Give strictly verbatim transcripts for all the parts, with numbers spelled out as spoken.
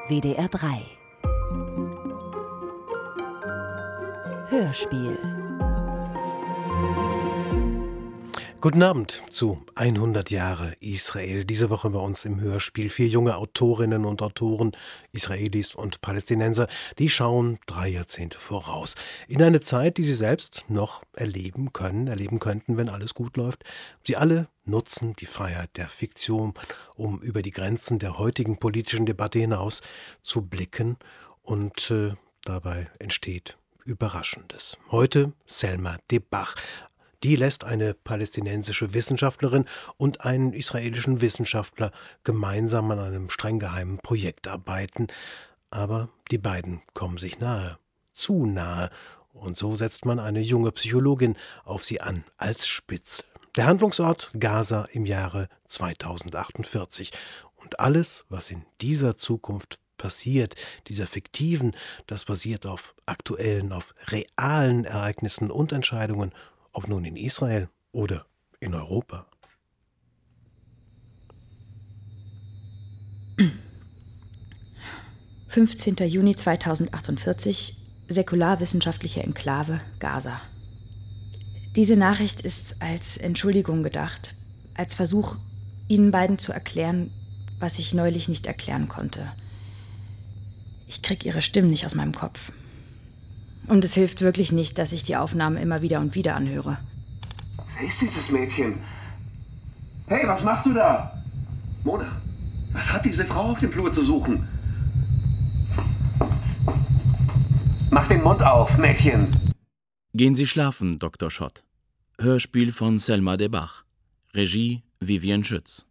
W D R drei Hörspiel. Guten Abend zu hundert Jahre Israel. Diese Woche bei uns im Hörspiel vier junge Autorinnen und Autoren, Israelis und Palästinenser, die schauen drei Jahrzehnte voraus. In eine Zeit, die sie selbst noch erleben können, erleben könnten, wenn alles gut läuft. Sie alle nutzen die Freiheit der Fiktion, um über die Grenzen der heutigen politischen Debatte hinaus zu blicken. Und äh, dabei entsteht Überraschendes. Heute Selma Debach. Die lässt eine palästinensische Wissenschaftlerin und einen israelischen Wissenschaftler gemeinsam an einem streng geheimen Projekt arbeiten. Aber die beiden kommen sich nahe, zu nahe. Und so setzt man eine junge Psychologin auf sie an, als Spitzel. Der Handlungsort Gaza im Jahre zweitausendachtundvierzig. Und alles, was in dieser Zukunft passiert, dieser fiktiven, das basiert auf aktuellen, auf realen Ereignissen und Entscheidungen, ob nun in Israel oder in Europa. fünfzehnter Juni zweitausendachtundvierzig, säkularwissenschaftliche Enklave, Gaza. Diese Nachricht ist als Entschuldigung gedacht, als Versuch, Ihnen beiden zu erklären, was ich neulich nicht erklären konnte. Ich krieg Ihre Stimmen nicht aus meinem Kopf. Und es hilft wirklich nicht, dass ich die Aufnahmen immer wieder und wieder anhöre. Wer ist dieses Mädchen? Hey, was machst du da? Mona, was hat diese Frau auf dem Flur zu suchen? Mach den Mund auf, Mädchen! Gehen Sie schlafen, Doktor Schott. Hörspiel von Selma Debach. Regie Vivian Schütz.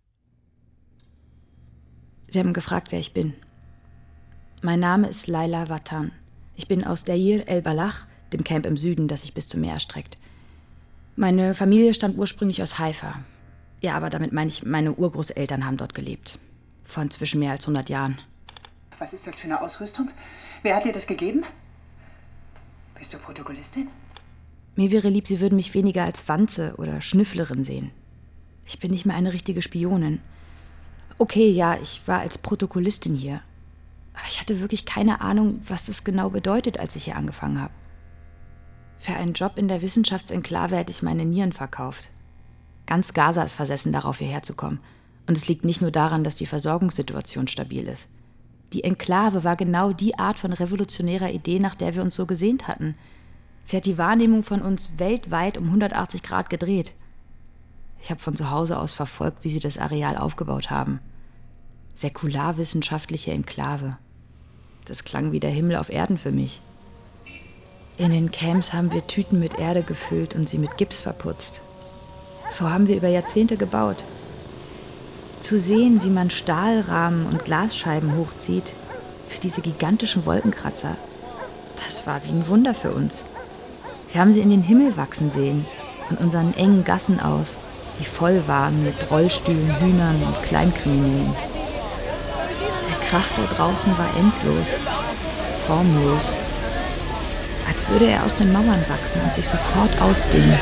Sie haben gefragt, wer ich bin. Mein Name ist Laila Watan. Ich bin aus Deir el-Balach, dem Camp im Süden, das sich bis zum Meer erstreckt. Meine Familie stammt ursprünglich aus Haifa. Ja, aber damit meine ich, meine Urgroßeltern haben dort gelebt. Vor inzwischen mehr als hundert Jahren. Was ist das für eine Ausrüstung? Wer hat dir das gegeben? Bist du Protokollistin? Mir wäre lieb, Sie würden mich weniger als Wanze oder Schnüfflerin sehen. Ich bin nicht mehr eine richtige Spionin. Okay, ja, ich war als Protokollistin hier. Aber ich hatte wirklich keine Ahnung, was das genau bedeutet, als ich hier angefangen habe. Für einen Job in der Wissenschaftsenklave hätte ich meine Nieren verkauft. Ganz Gaza ist versessen, darauf hierher zu kommen. Und es liegt nicht nur daran, dass die Versorgungssituation stabil ist. Die Enklave war genau die Art von revolutionärer Idee, nach der wir uns so gesehnt hatten. Sie hat die Wahrnehmung von uns weltweit um hundertachtzig Grad gedreht. Ich habe von zu Hause aus verfolgt, wie sie das Areal aufgebaut haben. Säkularwissenschaftliche Enklave. Das klang wie der Himmel auf Erden für mich. In den Camps haben wir Tüten mit Erde gefüllt und sie mit Gips verputzt. So haben wir über Jahrzehnte gebaut. Zu sehen, wie man Stahlrahmen und Glasscheiben hochzieht, für diese gigantischen Wolkenkratzer, das war wie ein Wunder für uns. Wir haben sie in den Himmel wachsen sehen, von unseren engen Gassen aus, die voll waren mit Rollstühlen, Hühnern und Kleinkriminellen. Der Krach da draußen war endlos, formlos, als würde er aus den Mauern wachsen und sich sofort ausdehnen.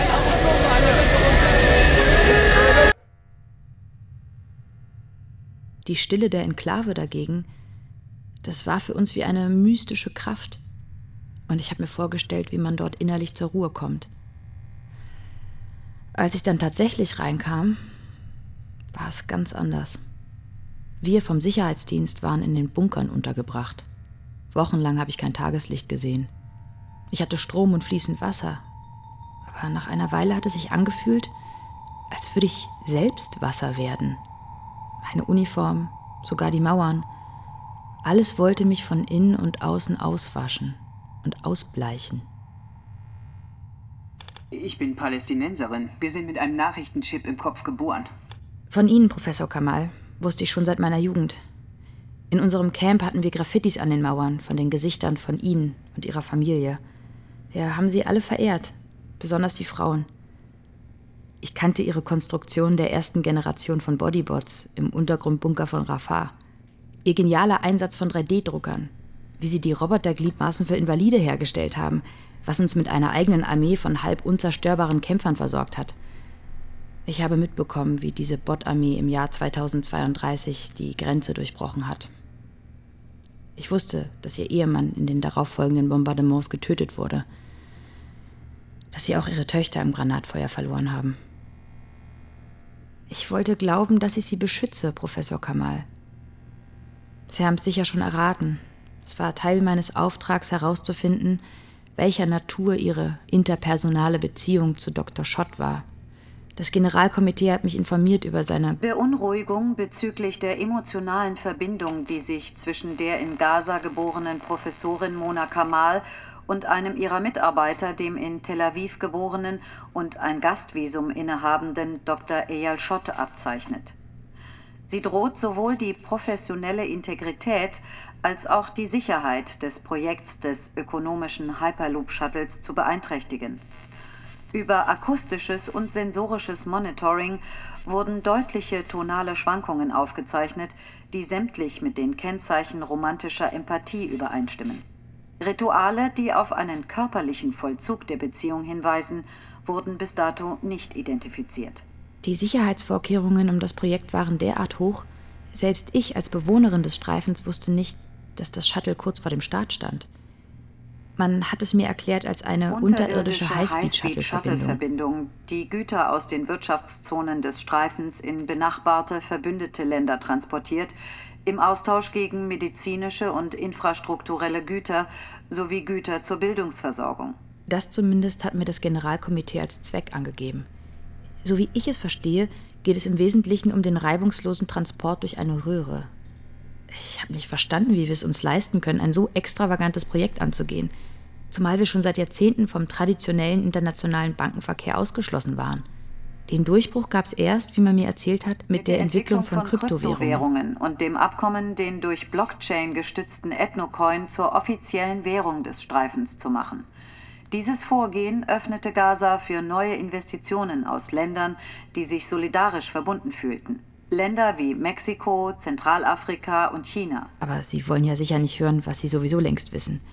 Die Stille der Enklave dagegen, das war für uns wie eine mystische Kraft. Und ich habe mir vorgestellt, wie man dort innerlich zur Ruhe kommt. Als ich dann tatsächlich reinkam, war es ganz anders. Wir vom Sicherheitsdienst waren in den Bunkern untergebracht. Wochenlang habe ich kein Tageslicht gesehen. Ich hatte Strom und fließend Wasser. Aber nach einer Weile hat es sich angefühlt, als würde ich selbst Wasser werden. Meine Uniform, sogar die Mauern. Alles wollte mich von innen und außen auswaschen und ausbleichen. Ich bin Palästinenserin. Wir sind mit einem Nachrichtenchip im Kopf geboren. Von Ihnen, Professor Kamal, wusste ich schon seit meiner Jugend. In unserem Camp hatten wir Graffitis an den Mauern von den Gesichtern von Ihnen und Ihrer Familie. Wir haben sie alle verehrt, besonders die Frauen. Ich kannte ihre Konstruktion der ersten Generation von Bodybots im Untergrundbunker von Rafah. Ihr genialer Einsatz von drei D Druckern, wie sie die Robotergliedmaßen für Invalide hergestellt haben, was uns mit einer eigenen Armee von halb unzerstörbaren Kämpfern versorgt hat. Ich habe mitbekommen, wie diese Bot-Armee im Jahr zweitausendzweiunddreißig die Grenze durchbrochen hat. Ich wusste, dass ihr Ehemann in den darauffolgenden Bombardements getötet wurde. Dass sie auch ihre Töchter im Granatfeuer verloren haben. Ich wollte glauben, dass ich sie beschütze, Professor Kamal. Sie haben es sicher schon erraten. Es war Teil meines Auftrags herauszufinden, welcher Natur ihre interpersonale Beziehung zu Doktor Schott war. Das Generalkomitee hat mich informiert über seine Beunruhigung bezüglich der emotionalen Verbindung, die sich zwischen der in Gaza geborenen Professorin Mona Kamal und einem ihrer Mitarbeiter, dem in Tel Aviv geborenen und ein Gastvisum innehabenden Doktor Eyal Schott, abzeichnet. Sie droht sowohl die professionelle Integrität als auch die Sicherheit des Projekts des ökonomischen Hyperloop-Shuttles zu beeinträchtigen. Über akustisches und sensorisches Monitoring wurden deutliche tonale Schwankungen aufgezeichnet, die sämtlich mit den Kennzeichen romantischer Empathie übereinstimmen. Rituale, die auf einen körperlichen Vollzug der Beziehung hinweisen, wurden bis dato nicht identifiziert. Die Sicherheitsvorkehrungen um das Projekt waren derart hoch, selbst ich als Bewohnerin des Streifens wusste nicht, dass das Shuttle kurz vor dem Start stand. Man hat es mir erklärt als eine unterirdische Highspeed-Shuttle-Verbindung, die Güter aus den Wirtschaftszonen des Streifens in benachbarte, verbündete Länder transportiert, im Austausch gegen medizinische und infrastrukturelle Güter sowie Güter zur Bildungsversorgung. Das zumindest hat mir das Generalkomitee als Zweck angegeben. So wie ich es verstehe, geht es im Wesentlichen um den reibungslosen Transport durch eine Röhre. Ich habe nicht verstanden, wie wir es uns leisten können, ein so extravagantes Projekt anzugehen, zumal wir schon seit Jahrzehnten vom traditionellen internationalen Bankenverkehr ausgeschlossen waren. Den Durchbruch gab es erst, wie man mir erzählt hat, mit, mit der, der Entwicklung, Entwicklung von, von Kryptowährungen. Kryptowährungen und dem Abkommen, den durch Blockchain gestützten Ethnocoin zur offiziellen Währung des Streifens zu machen. Dieses Vorgehen öffnete Gaza für neue Investitionen aus Ländern, die sich solidarisch verbunden fühlten. Länder wie Mexiko, Zentralafrika und China. Aber Sie wollen ja sicher nicht hören, was Sie sowieso längst wissen.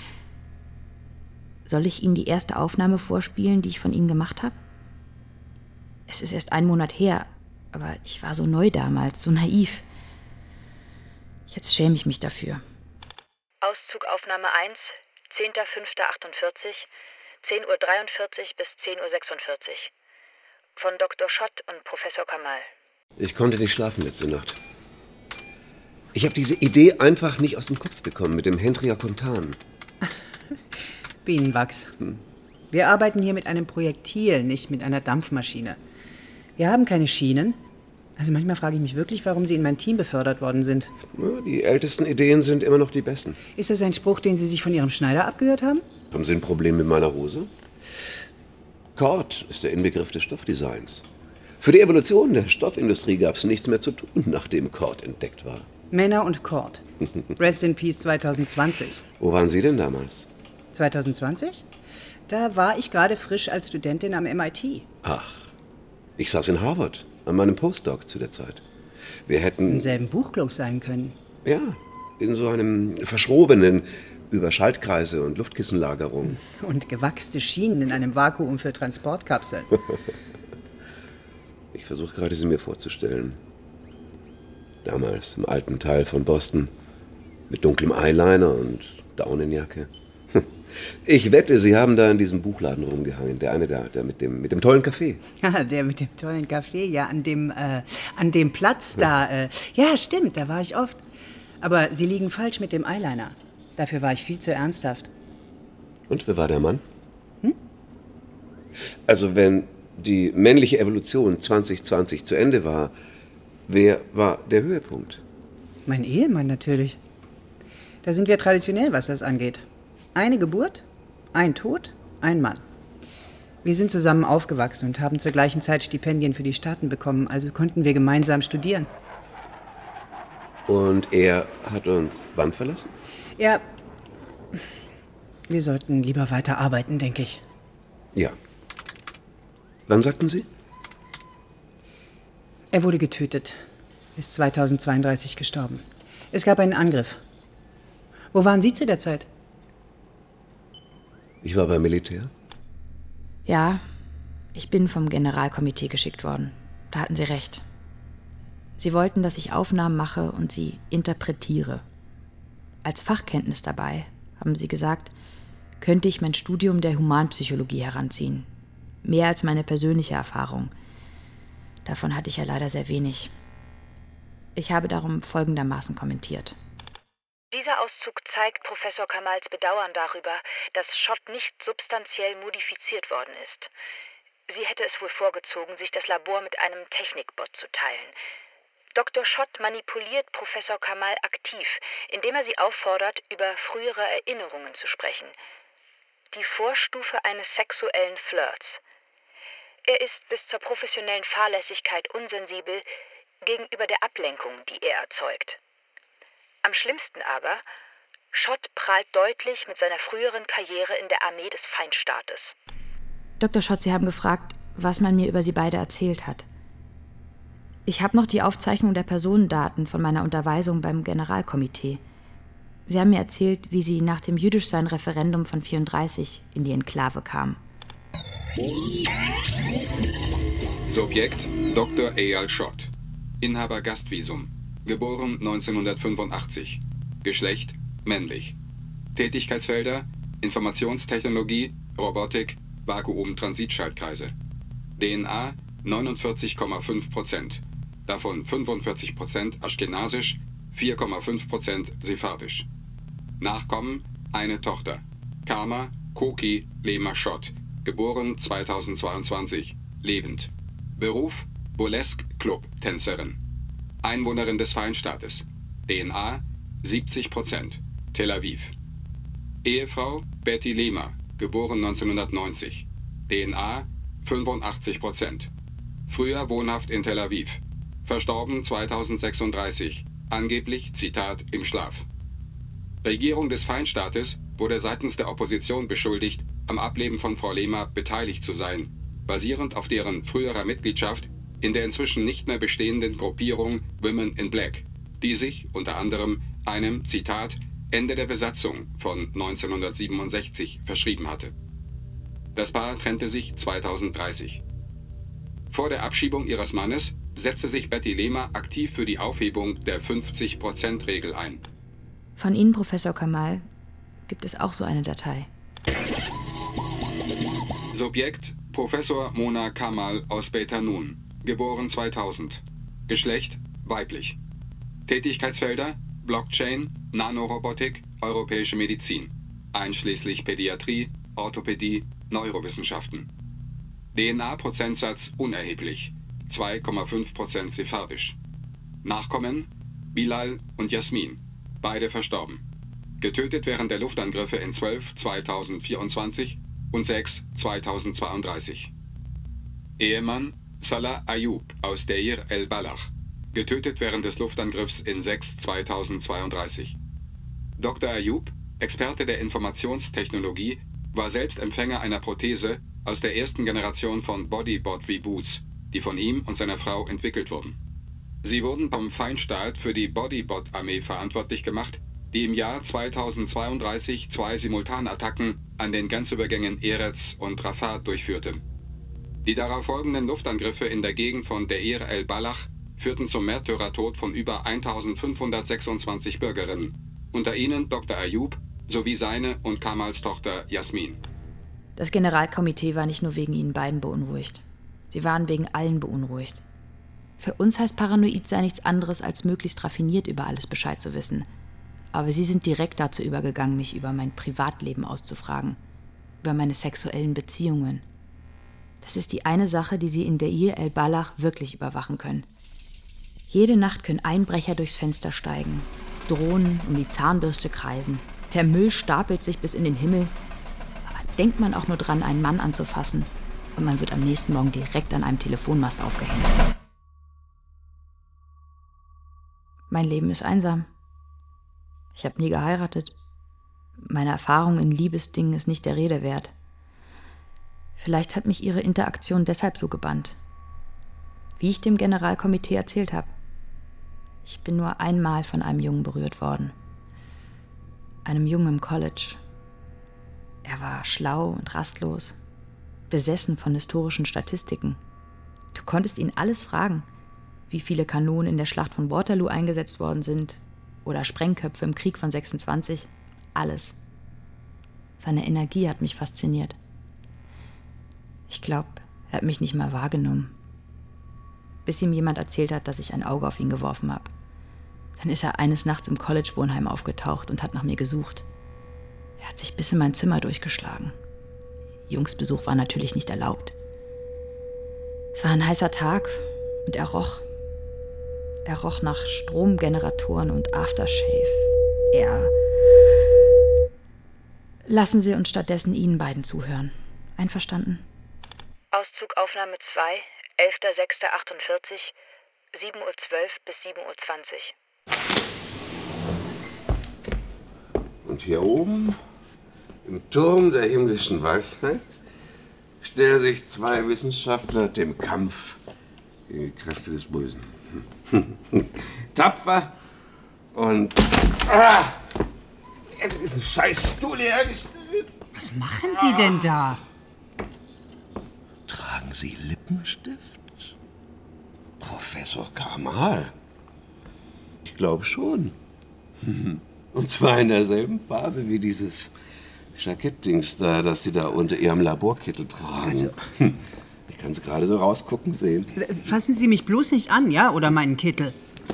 Soll ich Ihnen die erste Aufnahme vorspielen, die ich von Ihnen gemacht habe? Es ist erst ein Monat her, aber ich war so neu damals, so naiv. Jetzt schäme ich mich dafür. Auszug Aufnahme eins, zehnter fünfter achtundvierzig, zehn Uhr dreiundvierzig bis zehn Uhr sechsundvierzig. Von Doktor Schott und Professor Kamal. Ich konnte nicht schlafen letzte Nacht. Ich habe diese Idee einfach nicht aus dem Kopf bekommen mit dem Hendria-Kontan. Bienenwachs. Hm. Wir arbeiten hier mit einem Projektil, nicht mit einer Dampfmaschine. Wir haben keine Schienen. Also manchmal frage ich mich wirklich, warum Sie in mein Team befördert worden sind. Ja, die ältesten Ideen sind immer noch die besten. Ist das ein Spruch, den Sie sich von Ihrem Schneider abgehört haben? Haben Sie ein Problem mit meiner Hose? Cord ist der Inbegriff des Stoffdesigns. Für die Evolution der Stoffindustrie gab es nichts mehr zu tun, nachdem Cord entdeckt war. Männer und Cord. Rest in Peace zwanzig zwanzig. Wo waren Sie denn damals? zwanzig zwanzig? Da war ich gerade frisch als Studentin am M I T. Ach, ich saß in Harvard, an meinem Postdoc zu der Zeit. Wir hätten... Im selben Buchclub sein können. Ja, in so einem verschrobenen, über Schaltkreise und Luftkissenlagerung. Und gewachste Schienen in einem Vakuum für Transportkapseln. Ich versuche gerade, sie mir vorzustellen. Damals im alten Teil von Boston, mit dunklem Eyeliner und Daunenjacke. Ich wette, Sie haben da in diesem Buchladen rumgehangen. Der eine da, der mit dem, mit dem tollen Café. Ja, der mit dem tollen Café, ja, an dem, äh, an dem Platz da. Äh, ja, stimmt, da war ich oft. Aber Sie liegen falsch mit dem Eyeliner. Dafür war ich viel zu ernsthaft. Und wer war der Mann? Hm? Also wenn die männliche Evolution zwanzig zwanzig zu Ende war, wer war der Höhepunkt? Mein Ehemann natürlich. Da sind wir traditionell, was das angeht. Eine Geburt, ein Tod, ein Mann. Wir sind zusammen aufgewachsen und haben zur gleichen Zeit Stipendien für die Staaten bekommen, also konnten wir gemeinsam studieren. Und er hat uns wann verlassen? Ja, wir sollten lieber weiter arbeiten, denke ich. Ja. Wann sagten Sie? Er wurde getötet, ist zweitausendzweiunddreißig gestorben. Es gab einen Angriff. Wo waren Sie zu der Zeit? Ich war beim Militär. Ja, ich bin vom Generalkomitee geschickt worden. Da hatten Sie recht. Sie wollten, dass ich Aufnahmen mache und sie interpretiere. Als Fachkenntnis dabei, haben sie gesagt, könnte ich mein Studium der Humanpsychologie heranziehen. Mehr als meine persönliche Erfahrung. Davon hatte ich ja leider sehr wenig. Ich habe darum folgendermaßen kommentiert. Dieser Auszug zeigt Professor Kamals Bedauern darüber, dass Schott nicht substanziell modifiziert worden ist. Sie hätte es wohl vorgezogen, sich das Labor mit einem Technikbot zu teilen. Doktor Schott manipuliert Professor Kamal aktiv, indem er sie auffordert, über frühere Erinnerungen zu sprechen. Die Vorstufe eines sexuellen Flirts. Er ist bis zur professionellen Fahrlässigkeit unsensibel gegenüber der Ablenkung, die er erzeugt. Am schlimmsten aber, Schott prahlt deutlich mit seiner früheren Karriere in der Armee des Feindstaates. Doktor Schott, Sie haben gefragt, was man mir über Sie beide erzählt hat. Ich habe noch die Aufzeichnung der Personendaten von meiner Unterweisung beim Generalkomitee. Sie haben mir erzählt, wie Sie nach dem Jüdischsein-Referendum von vierunddreißig in die Enklave kamen. Subjekt Doktor Eyal Schott, Inhaber Gastvisum, geboren neunzehnhundertfünfundachtzig, Geschlecht männlich, Tätigkeitsfelder Informationstechnologie, Robotik, Vakuum-Transitschaltkreise, D N A neunundvierzig Komma fünf Prozent, davon fünfundvierzig Prozent aschkenasisch, vier Komma fünf Prozent sephardisch. Nachkommen eine Tochter, Karma Koki Lema Schott, geboren zweitausendzweiundzwanzig, lebend. Beruf Burlesque Club Tänzerin. Einwohnerin des Feindstaates. D N A siebzig Prozent, Tel Aviv. Ehefrau Betty Lema, geboren neunzehnhundertneunzig. D N A fünfundachtzig Prozent. Früher wohnhaft in Tel Aviv. Verstorben zweitausendsechsunddreißig, angeblich, Zitat, im Schlaf. Regierung des Feindstaates wurde seitens der Opposition beschuldigt, am Ableben von Frau Lema beteiligt zu sein, basierend auf deren früherer Mitgliedschaft in der inzwischen nicht mehr bestehenden Gruppierung Women in Black, die sich unter anderem einem, Zitat, Ende der Besatzung von neunzehnhundertsiebenundsechzig verschrieben hatte. Das Paar trennte sich zweitausenddreißig. Vor der Abschiebung ihres Mannes setzte sich Betty Lema aktiv für die Aufhebung der fünfzig Prozent Regel ein. Von Ihnen, Professor Kamal, gibt es auch so eine Datei. Subjekt Professor Mona Kamal aus Beit Hanun, geboren zweitausend. Geschlecht weiblich. Tätigkeitsfelder Blockchain, Nanorobotik, europäische Medizin, einschließlich Pädiatrie, Orthopädie, Neurowissenschaften. D N A-Prozentsatz unerheblich, zwei Komma fünf Prozent sephardisch. Nachkommen Bilal und Jasmin, beide verstorben. Getötet während der Luftangriffe in zwölf zweitausendvierundzwanzig und sechs zweitausendzweiunddreißig. Ehemann Salah Ayub aus Deir el-Balach, getötet während des Luftangriffs in sechs zweitausendzweiunddreißig. Doktor Ayub, Experte der Informationstechnologie, war selbst Empfänger einer Prothese aus der ersten Generation von Bodybot-V-Boots, die von ihm und seiner Frau entwickelt wurden. Sie wurden vom Feindstaat für die Bodybot-Armee verantwortlich gemacht, die im Jahr zweitausendzweiunddreißig zwei Simultanattacken an den Grenzübergängen Erez und Rafah durchführte. Die darauf folgenden Luftangriffe in der Gegend von Deir el-Balach führten zum Märtyrertod von über eintausendfünfhundertsechsundzwanzig Bürgerinnen, unter ihnen Doktor Ayub sowie seine und Kamals Tochter Jasmin. Das Generalkomitee war nicht nur wegen Ihnen beiden beunruhigt. Sie waren wegen allen beunruhigt. Für uns heißt paranoid sein nichts anderes, als möglichst raffiniert über alles Bescheid zu wissen. Aber Sie sind direkt dazu übergegangen, mich über mein Privatleben auszufragen, über meine sexuellen Beziehungen. Das ist die eine Sache, die Sie in Deir el-Balach wirklich überwachen können. Jede Nacht können Einbrecher durchs Fenster steigen, Drohnen um die Zahnbürste kreisen, der Müll stapelt sich bis in den Himmel. Aber denkt man auch nur dran, einen Mann anzufassen, und man wird am nächsten Morgen direkt an einem Telefonmast aufgehängt. Mein Leben ist einsam. Ich habe nie geheiratet. Meine Erfahrung in Liebesdingen ist nicht der Rede wert. Vielleicht hat mich Ihre Interaktion deshalb so gebannt. Wie ich dem Generalkomitee erzählt habe. Ich bin nur einmal von einem Jungen berührt worden. Einem Jungen im College. Er war schlau und rastlos, besessen von historischen Statistiken. Du konntest ihn alles fragen, wie viele Kanonen in der Schlacht von Waterloo eingesetzt worden sind oder Sprengköpfe im Krieg von sechsundzwanzig. Alles. Seine Energie hat mich fasziniert. Ich glaube, er hat mich nicht mal wahrgenommen. Bis ihm jemand erzählt hat, dass ich ein Auge auf ihn geworfen habe. Dann ist er eines Nachts im College-Wohnheim aufgetaucht und hat nach mir gesucht. Er hat sich bis in mein Zimmer durchgeschlagen. Jungsbesuch war natürlich nicht erlaubt. Es war ein heißer Tag und er roch. Er roch nach Stromgeneratoren und Aftershave. Er... Lassen Sie uns stattdessen Ihnen beiden zuhören. Einverstanden? Auszug Aufnahme zwei, elfter sechster achtundvierzig, sieben Uhr zwölf bis sieben Uhr zwanzig. Und hier oben, im Turm der himmlischen Weisheit, stellen sich zwei Wissenschaftler dem Kampf gegen die Kräfte des Bösen. Tapfer und... Ah! Er hat diesen scheiß Stuhl hergestellt. Was machen Sie denn da? Tragen Sie Lippenstift? Professor Kamal? Ich glaube schon. Und zwar in derselben Farbe wie dieses Jackettdings da, das Sie da unter Ihrem Laborkittel tragen. Also, ich kann es gerade so rausgucken sehen. Fassen Sie mich bloß nicht an, ja? Oder meinen Kittel.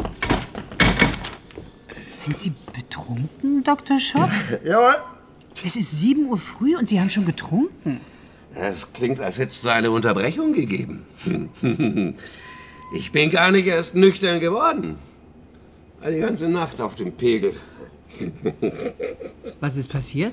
Sind Sie betrunken, Doktor Schott? Jawohl. Es ist sieben Uhr früh und Sie haben schon getrunken. Es klingt, als hätte es eine Unterbrechung gegeben. Ich bin gar nicht erst nüchtern geworden. Die ganze Nacht auf dem Pegel. Was ist passiert?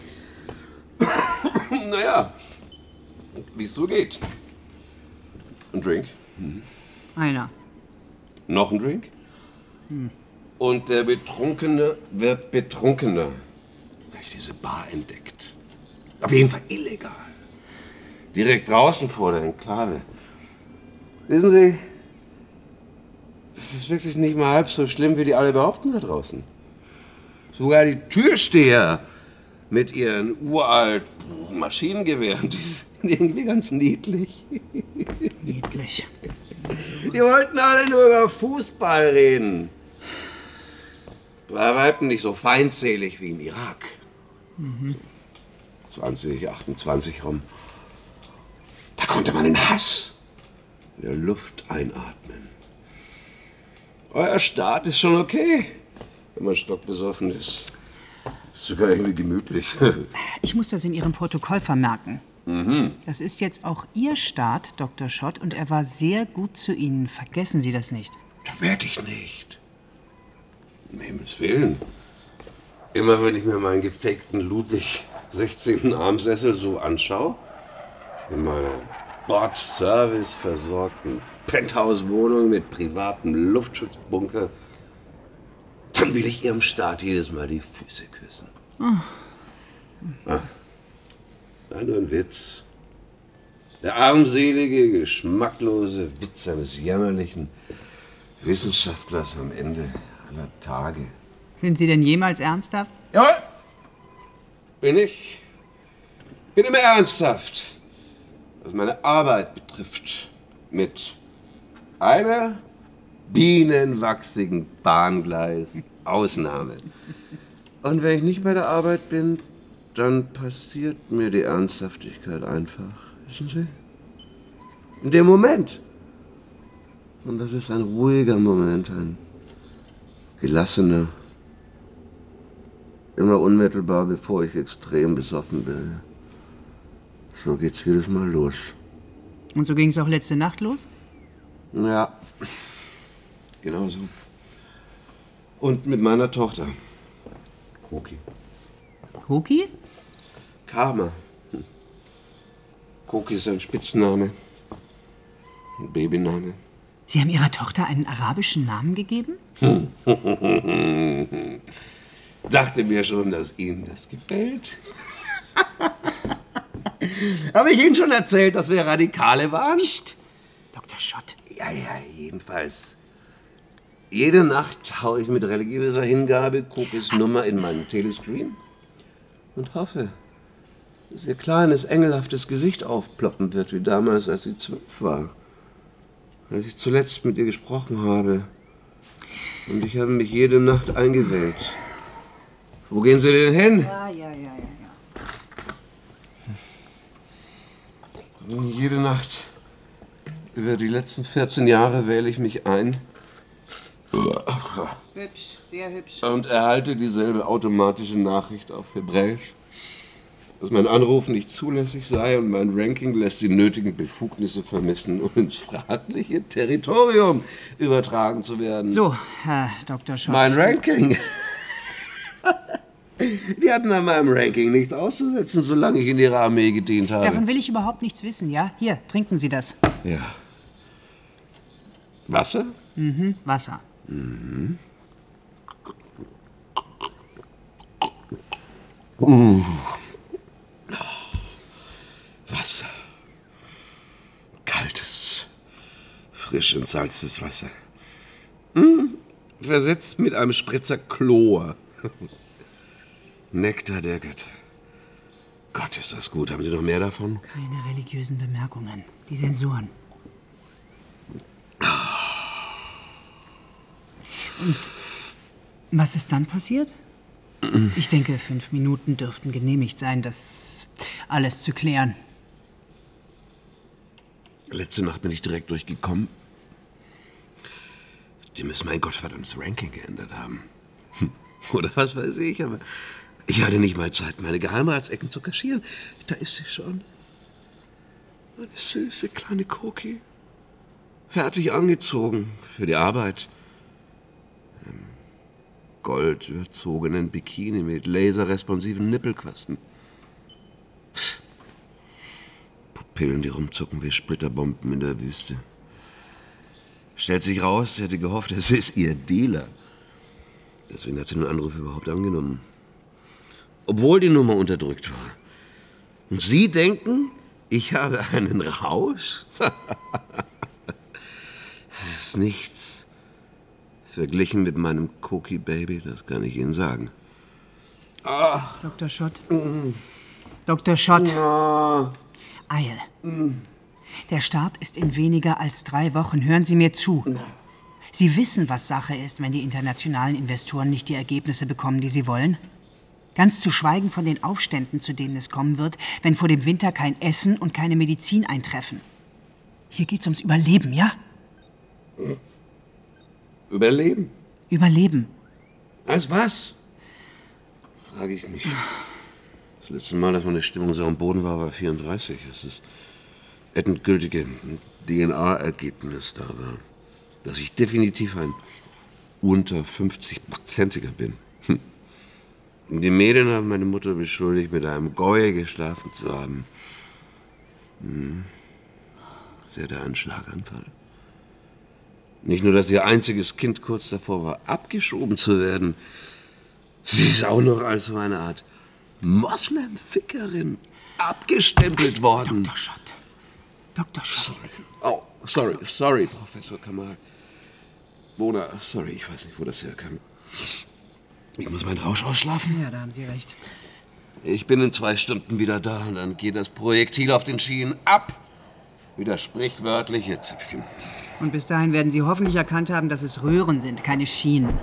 Naja, wie es so geht. Ein Drink. Einer. Noch ein Drink. Hm. Und der Betrunkene wird betrunkener. Habe ich diese Bar entdeckt. Auf jeden Fall illegal. Direkt draußen vor der Enklave. Wissen Sie, das ist wirklich nicht mal halb so schlimm, wie die alle behaupten da draußen. Sogar die Türsteher mit ihren uralt Maschinengewehren, die sind irgendwie ganz niedlich. Niedlich. Die wollten alle nur über Fußball reden. Bei weitem nicht so feindselig wie im Irak. Mhm. zwanzig achtundzwanzig rum. Da konnte man den Hass in der Luft einatmen. Euer Staat ist schon okay, wenn man stockbesoffen ist. Ist sogar irgendwie gemütlich. Ich muss das in Ihrem Protokoll vermerken. Mhm. Das ist jetzt auch Ihr Staat, Doktor Schott, und er war sehr gut zu Ihnen. Vergessen Sie das nicht. Das werde ich nicht. Um Himmels Willen. Immer wenn ich mir meinen gefakten Ludwig sechzehnten Armsessel so anschaue, in meiner Bord-Service versorgten Penthouse-Wohnung mit privatem Luftschutzbunker, dann will ich Ihrem Staat jedes Mal die Füße küssen. Oh. Ah, war nur ein Witz. Der armselige, geschmacklose Witz eines jämmerlichen Wissenschaftlers am Ende aller Tage. Sind Sie denn jemals ernsthaft? Ja, bin ich. Bin immer ernsthaft, was meine Arbeit betrifft. Mit einer bienenwachsigen Bahngleis-Ausnahme. Und wenn ich nicht bei der Arbeit bin, dann passiert mir die Ernsthaftigkeit einfach. Wissen Sie? In dem Moment. Und das ist ein ruhiger Moment, ein gelassener. Immer unmittelbar, bevor ich extrem besoffen bin. So geht's jedes Mal los. Und so ging es auch letzte Nacht los? Ja, genau so. Und mit meiner Tochter. Koki. Koki? Karma. Hm. Koki ist ein Spitzname. Ein Babyname. Sie haben Ihrer Tochter einen arabischen Namen gegeben? Dachte mir schon, dass Ihnen das gefällt. Habe ich Ihnen schon erzählt, dass wir Radikale waren? Psst, Doktor Schott. Ja, ja, jedenfalls. Jede Nacht haue ich mit religiöser Hingabe Kokis Nummer in meinen Telescreen und hoffe, dass ihr kleines, engelhaftes Gesicht aufploppen wird, wie damals, als sie zwölf war. Als ich zuletzt mit ihr gesprochen habe. Und ich habe mich jede Nacht eingewählt. Wo gehen Sie denn hin? Ja, ja, ja, ja, ja. Jede Nacht. Über die letzten vierzehn Jahre wähle ich mich ein. Hübsch, sehr hübsch. Und erhalte dieselbe automatische Nachricht auf Hebräisch, dass mein Anruf nicht zulässig sei und mein Ranking lässt die nötigen Befugnisse vermissen, um ins fragliche Territorium übertragen zu werden. So, Herr Doktor Schott. Mein Ranking? Die hatten an meinem Ranking nichts auszusetzen, solange ich in ihrer Armee gedient habe. Davon will ich überhaupt nichts wissen, ja? Hier, trinken Sie das. Ja. Wasser? Mhm, Wasser. Mhm. Uh. Wasser. Kaltes, frisch entsalztes Wasser. Mhm. Versetzt mit einem Spritzer Chlor. Nektar der Götter. Gott, ist das gut. Haben Sie noch mehr davon? Keine religiösen Bemerkungen. Die Sensoren. Und was ist dann passiert? Ich denke, fünf Minuten dürften genehmigt sein, das alles zu klären. Letzte Nacht bin ich direkt durchgekommen. Die müssen mein gottverdammtes Ranking geändert haben. Oder was weiß ich, aber ich hatte nicht mal Zeit, meine Geheimratsecken zu kaschieren. Da ist sie schon. Meine süße kleine Koki. Fertig angezogen für die Arbeit. Im goldüberzogenen Bikini mit laserresponsiven Nippelquasten. Pupillen, die rumzucken wie Splitterbomben in der Wüste. Stellt sich raus, sie hätte gehofft, es ist ihr Dealer. Deswegen hat sie den Anruf überhaupt angenommen. Obwohl die Nummer unterdrückt war. Und Sie denken, ich habe einen Rausch? Das ist nichts. Verglichen mit meinem Cookie-Baby, das kann ich Ihnen sagen. Ach. Doktor Schott. Mm. Doktor Schott. Ja. Eil. Mm. Der Start ist in weniger als drei Wochen. Hören Sie mir zu. Mm. Sie wissen, was Sache ist, wenn die internationalen Investoren nicht die Ergebnisse bekommen, die sie wollen? Ganz zu schweigen von den Aufständen, zu denen es kommen wird, wenn vor dem Winter kein Essen und keine Medizin eintreffen. Hier geht's ums Überleben, ja? Überleben? Überleben. Als was? Frage ich mich. Das letzte Mal, dass meine Stimmung so am Boden war, war vierunddreißig. Das ist endgültige D N A-Ergebnis da war. Dass ich definitiv ein unter fünfzig-prozentiger bin. Hm. Die Medien haben meine Mutter beschuldigt, mit einem Goy geschlafen zu haben. Hm. Sie hatte einen Schlaganfall. Nicht nur, dass ihr einziges Kind kurz davor war, abgeschoben zu werden. Sie ist auch noch als so eine Art Moslem-Fickerin abgestempelt Was? worden. Doktor Schott. Doktor Schott. Sorry. Oh, sorry, sorry, Professor Kamal. Mona, sorry, ich weiß nicht, wo das herkam. Ich muss meinen Rausch ausschlafen. Ja, da haben Sie recht. Ich bin in zwei Stunden wieder da und dann geht das Projektil auf den Schienen ab. Wie das sprichwörtliche Zäpfchen. Und bis dahin werden Sie hoffentlich erkannt haben, dass es Röhren sind, keine Schienen.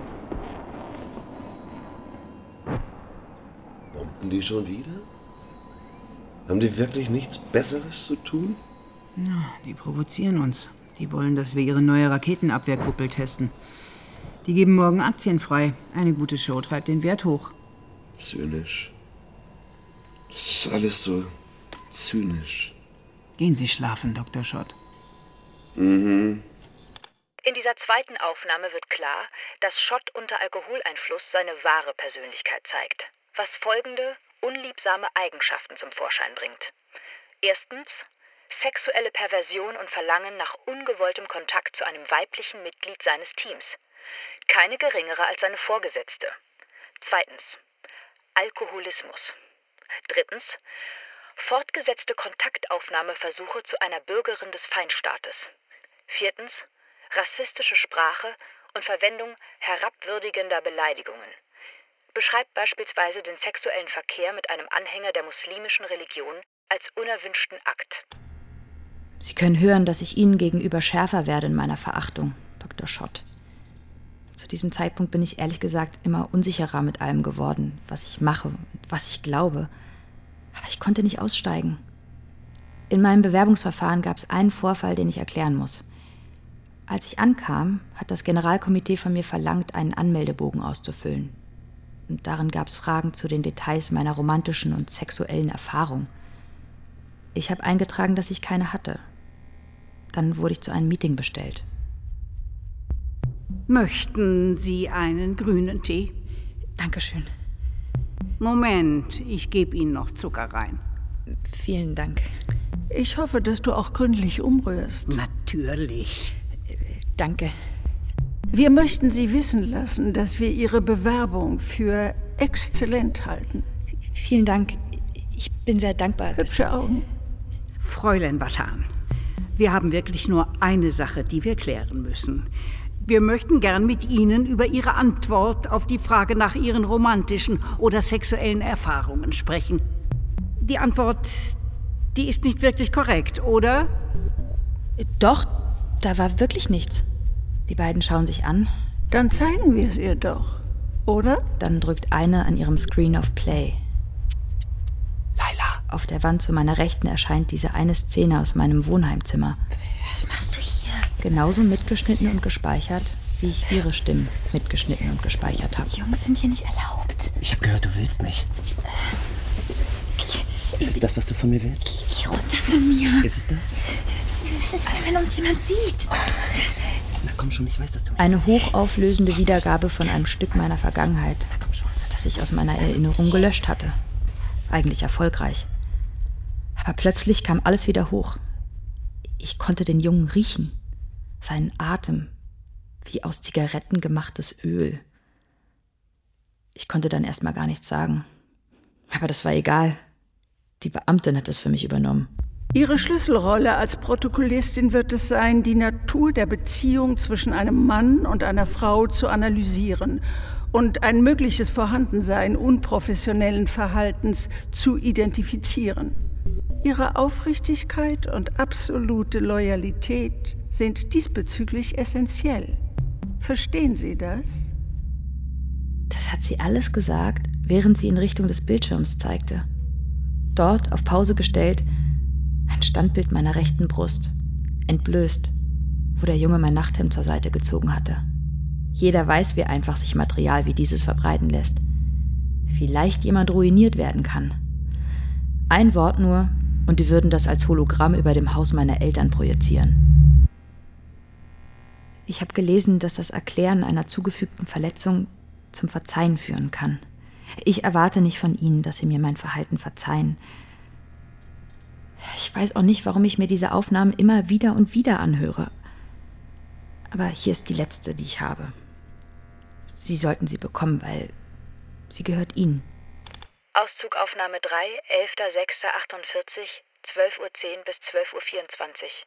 Bomben die schon wieder? Haben die wirklich nichts Besseres zu tun? Na, die provozieren uns. Die wollen, dass wir ihre neue Raketenabwehrkuppel testen. Die geben morgen Aktien frei. Eine gute Show treibt den Wert hoch. Zynisch. Das ist alles so zynisch. Gehen Sie schlafen, Doktor Schott. Mhm. In dieser zweiten Aufnahme wird klar, dass Schott unter Alkoholeinfluss seine wahre Persönlichkeit zeigt, was folgende unliebsame Eigenschaften zum Vorschein bringt. Erstens, sexuelle Perversion und Verlangen nach ungewolltem Kontakt zu einem weiblichen Mitglied seines Teams. Keine geringere als seine Vorgesetzte. Zweitens, Alkoholismus. Drittens, fortgesetzte Kontaktaufnahmeversuche zu einer Bürgerin des Feindstaates. Viertens, rassistische Sprache und Verwendung herabwürdigender Beleidigungen. Beschreibt beispielsweise den sexuellen Verkehr mit einem Anhänger der muslimischen Religion als unerwünschten Akt. Sie können hören, dass ich Ihnen gegenüber schärfer werde in meiner Verachtung, Doktor Schott. Zu diesem Zeitpunkt bin ich ehrlich gesagt immer unsicherer mit allem geworden, was ich mache, was ich glaube. Aber ich konnte nicht aussteigen. In meinem Bewerbungsverfahren gab es einen Vorfall, den ich erklären muss. Als ich ankam, hat das Generalkomitee von mir verlangt, einen Anmeldebogen auszufüllen. Und darin gab es Fragen zu den Details meiner romantischen und sexuellen Erfahrung. Ich habe eingetragen, dass ich keine hatte. Dann wurde ich zu einem Meeting bestellt. Möchten Sie einen grünen Tee? Dankeschön. Moment, ich gebe Ihnen noch Zucker rein. Vielen Dank. Ich hoffe, dass du auch gründlich umrührst. Natürlich. Danke. Wir möchten Sie wissen lassen, dass wir Ihre Bewerbung für exzellent halten. Vielen Dank. Ich bin sehr dankbar. Hübsche Augen. Fräulein Watan, wir haben wirklich nur eine Sache, die wir klären müssen. Wir möchten gern mit Ihnen über Ihre Antwort auf die Frage nach Ihren romantischen oder sexuellen Erfahrungen sprechen. Die Antwort, die ist nicht wirklich korrekt, oder? Doch, da war wirklich nichts. Die beiden schauen sich an. Dann zeigen wir es ihr doch, oder? Dann drückt eine an ihrem Screen auf Play. Laila. Auf der Wand zu meiner Rechten erscheint diese eine Szene aus meinem Wohnheimzimmer. Was machst du hier? Genauso mitgeschnitten und gespeichert, wie ich ihre Stimmen mitgeschnitten und gespeichert habe. Jungs sind hier nicht erlaubt. Ich habe gehört, du willst mich. Äh, ist es das, was du von mir willst? Geh runter von mir. Ist es das? Was ist denn, wenn uns jemand sieht? Na komm schon, ich weiß, dass du mich... Eine hochauflösende Wiedergabe von einem Stück meiner Vergangenheit, das ich aus meiner Erinnerung gelöscht hatte. Eigentlich erfolgreich. Aber plötzlich kam alles wieder hoch. Ich konnte den Jungen riechen. Seinen Atem. Wie aus Zigaretten gemachtes Öl. Ich konnte dann erstmal gar nichts sagen. Aber das war egal. Die Beamtin hat es für mich übernommen. Ihre Schlüsselrolle als Protokollistin wird es sein, die Natur der Beziehung zwischen einem Mann und einer Frau zu analysieren und ein mögliches Vorhandensein unprofessionellen Verhaltens zu identifizieren. Ihre Aufrichtigkeit und absolute Loyalität sind diesbezüglich essentiell. Verstehen Sie das? Das hat sie alles gesagt, während sie in Richtung des Bildschirms zeigte. Dort, auf Pause gestellt, ein Standbild meiner rechten Brust, entblößt, wo der Junge mein Nachthemd zur Seite gezogen hatte. Jeder weiß, wie einfach sich Material wie dieses verbreiten lässt. Wie leicht jemand ruiniert werden kann. Ein Wort nur, und die würden das als Hologramm über dem Haus meiner Eltern projizieren. Ich habe gelesen, dass das Erklären einer zugefügten Verletzung zum Verzeihen führen kann. Ich erwarte nicht von Ihnen, dass Sie mir mein Verhalten verzeihen. Ich weiß auch nicht, warum ich mir diese Aufnahmen immer wieder und wieder anhöre. Aber hier ist die letzte, die ich habe. Sie sollten sie bekommen, weil sie gehört Ihnen. Auszugaufnahme drei, elfter sechster achtundvierzig, zwölf Uhr zehn bis zwölf Uhr vierundzwanzig.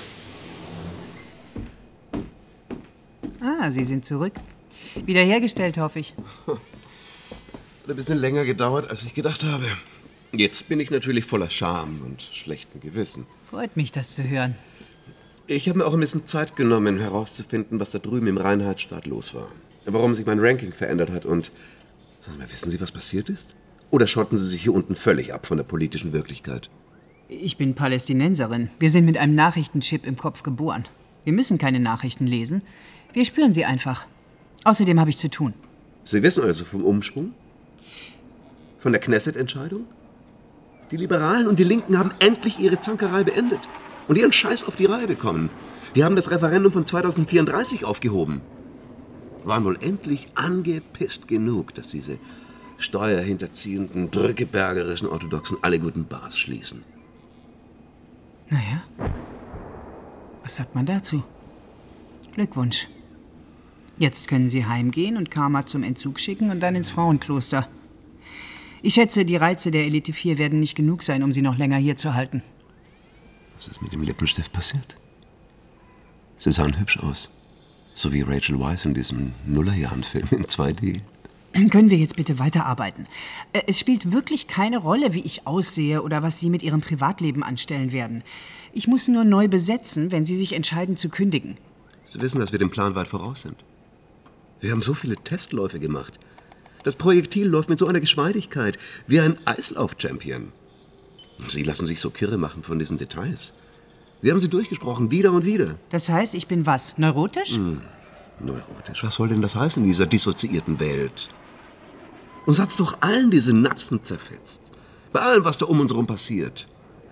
Ah, Sie sind zurück. Wiederhergestellt, hoffe ich. Hat ein bisschen länger gedauert, als ich gedacht habe. Jetzt bin ich natürlich voller Scham und schlechtem Gewissen. Freut mich, das zu hören. Ich habe mir auch ein bisschen Zeit genommen, herauszufinden, was da drüben im Reinheitsstaat los war. Warum sich mein Ranking verändert hat und... Sagen Sie mal, wissen Sie, was passiert ist? Oder schotten Sie sich hier unten völlig ab von der politischen Wirklichkeit? Ich bin Palästinenserin. Wir sind mit einem Nachrichtenchip im Kopf geboren. Wir müssen keine Nachrichten lesen. Wir spüren sie einfach. Außerdem habe ich zu tun. Sie wissen also vom Umschwung? Von der Knesset-Entscheidung? Die Liberalen und die Linken haben endlich ihre Zankerei beendet und ihren Scheiß auf die Reihe bekommen. Die haben das Referendum von zweitausendvierunddreißig aufgehoben. Waren wohl endlich angepisst genug, dass diese steuerhinterziehenden, drückebergerischen Orthodoxen alle guten Bars schließen. Naja, was sagt man dazu? Glückwunsch. Jetzt können Sie heimgehen und Karma zum Entzug schicken und dann ins Frauenkloster. Ich schätze, die Reize der Elite vier werden nicht genug sein, um Sie noch länger hier zu halten. Was ist mit dem Lippenstift passiert? Sie sahen hübsch aus. So wie Rachel Weisz in diesem Nullerjahren-Film in zwei D. Können wir jetzt bitte weiterarbeiten? Es spielt wirklich keine Rolle, wie ich aussehe oder was Sie mit Ihrem Privatleben anstellen werden. Ich muss nur neu besetzen, wenn Sie sich entscheiden zu kündigen. Sie wissen, dass wir dem Plan weit voraus sind. Wir haben so viele Testläufe gemacht. Das Projektil läuft mit so einer Geschmeidigkeit, wie ein Eislauf-Champion. Sie lassen sich so kirre machen von diesen Details. Wir haben sie durchgesprochen, wieder und wieder. Das heißt, ich bin was? Neurotisch? Hm, neurotisch? Was soll denn das heißen in dieser dissoziierten Welt? Uns hat's doch allen die Synapsen zerfetzt. Bei allem, was da um uns herum passiert.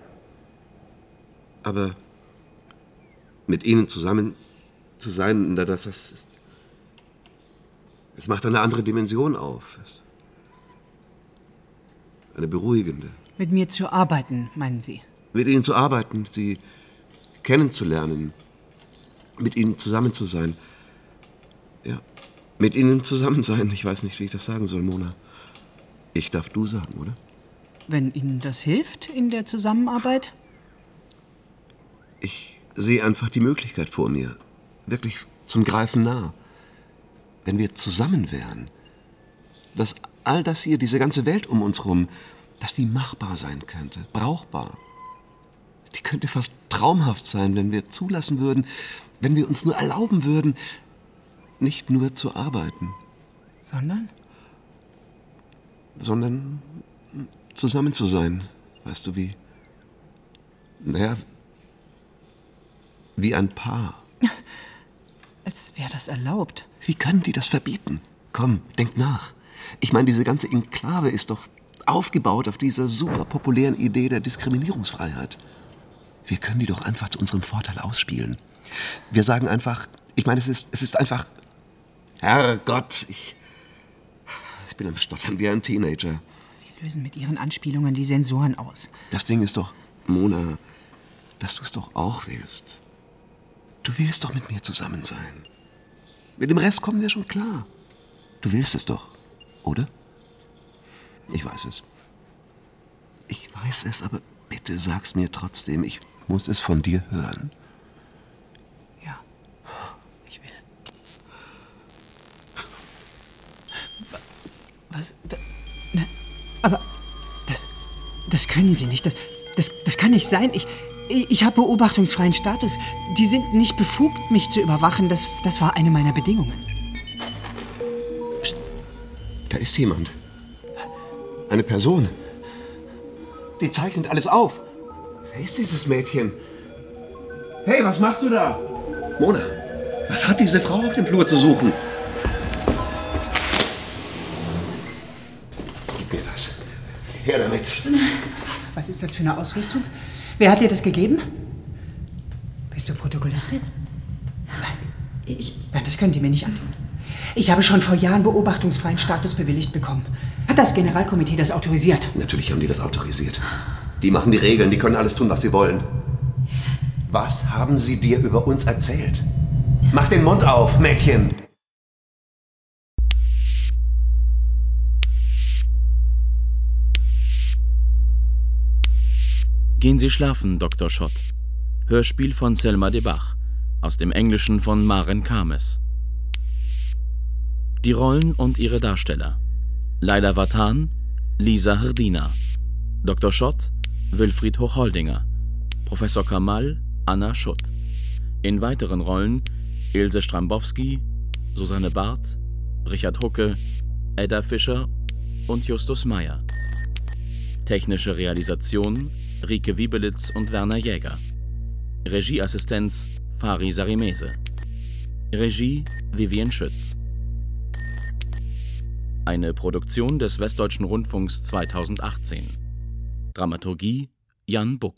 Aber mit Ihnen zusammen zu sein, das, das, das macht eine andere Dimension auf. Eine beruhigende. Mit mir zu arbeiten, meinen Sie? Mit Ihnen zu arbeiten, Sie kennenzulernen, mit Ihnen zusammen zu sein. Ja, mit Ihnen zusammen sein. Ich weiß nicht, wie ich das sagen soll, Mona. Ich darf du sagen, oder? Wenn Ihnen das hilft in der Zusammenarbeit? Ich sehe einfach die Möglichkeit vor mir. Wirklich zum Greifen nah. Wenn wir zusammen wären, dass all das hier, diese ganze Welt um uns rum, dass die machbar sein könnte, brauchbar. Die könnte fast traumhaft sein, wenn wir zulassen würden, wenn wir uns nur erlauben würden, nicht nur zu arbeiten. Sondern? Sondern zusammen zu sein, weißt du wie? Naja, wie ein Paar. Als wäre das erlaubt. Wie können die das verbieten? Komm, denk nach. Ich meine, diese ganze Enklave ist doch aufgebaut auf dieser super populären Idee der Diskriminierungsfreiheit. Wir können die doch einfach zu unserem Vorteil ausspielen. Wir sagen einfach, ich meine, es ist, es ist einfach, Herrgott, ich, ich bin am Stottern wie ein Teenager. Sie lösen mit Ihren Anspielungen die Sensoren aus. Das Ding ist doch, Mona, dass du es doch auch willst. Du willst doch mit mir zusammen sein. Mit dem Rest kommen wir schon klar. Du willst es doch, oder? Ich weiß es. Ich weiß es, aber bitte sag's mir trotzdem. Ich muss es von dir hören. Ja, ich will. Was? Da, ne, aber das, das können Sie nicht. Das, das, das kann nicht sein. Ich, ich, ich habe beobachtungsfreien Status. Die sind nicht befugt, mich zu überwachen. Das, das war eine meiner Bedingungen. Psst. Da ist jemand. Eine Person. Die zeichnet alles auf. Wer ist dieses Mädchen? Hey, was machst du da? Mona, was hat diese Frau auf dem Flur zu suchen? Gib mir das. Her damit. Was ist das für eine Ausrüstung? Wer hat dir das gegeben? Bist du Protokollistin? Nein. Ich. Nein, das können die mir nicht antun. Ich habe schon vor Jahren beobachtungsfreien Status bewilligt bekommen. Hat das Generalkomitee das autorisiert? Natürlich haben die das autorisiert. Die machen die Regeln, die können alles tun, was sie wollen. Was haben sie dir über uns erzählt? Mach den Mund auf, Mädchen! Gehen Sie schlafen, Doktor Schott. Hörspiel von Selma de Bach, aus dem Englischen von Maren Kames. Die Rollen und ihre Darsteller: Laila Vatan, Lisa Hrdina, Doktor Schott, Wilfried Hochholdinger, Professor Kamal, Anna Schutt. In weiteren Rollen Ilse Strambowski, Susanne Barth, Richard Hucke, Edda Fischer und Justus Meyer. Technische Realisation Rike Wiebelitz und Werner Jäger. Regieassistenz Fari Sarimese. Regie Vivien Schütz. Eine Produktion des Westdeutschen Rundfunks zweitausendachtzehn. Dramaturgie Jan Buck.